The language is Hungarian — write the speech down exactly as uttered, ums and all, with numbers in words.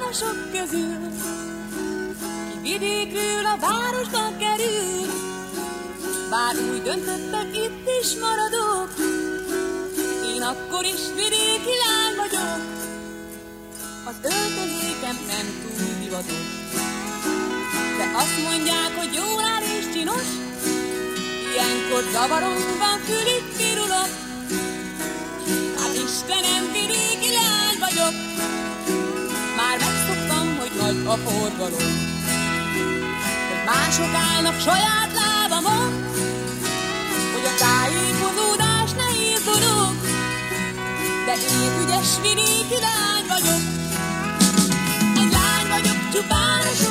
mások közül, ki vidékről a városba kerül. Bár úgy döntöttek, itt is maradok, én akkor is vidéki lány vagyok. Az öltözékem nem túl divatos, de azt mondják, hogy jól áll és csinos. Ilyenkor zavarom van, külit pirulok. Hát Istenem, vidéki lány vagyok. Már megszoktam, hogy nagy a forgalom, hogy mások állnak saját lábamon, hogy a tájékozódás nehéz dolog, de én ügyes vidéki lány vagyok. Egy lány vagyok, csupán a